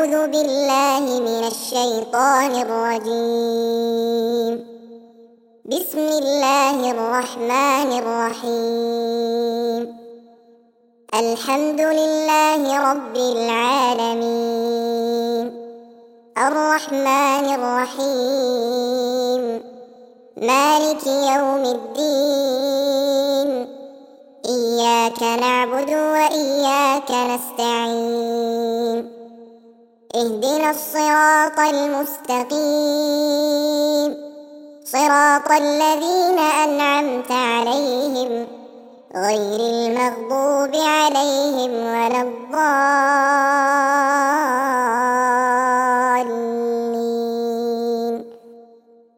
أعوذ بالله من الشيطان الرجيم. بسم الله الرحمن الرحيم. الحمد لله رب العالمين، الرحمن الرحيم، مالك يوم الدين، إياك نعبد وإياك نستعين، اهدنا الصراط المستقيم، صراط الذين أنعمت عليهم غير المغضوب عليهم ولا الضالين.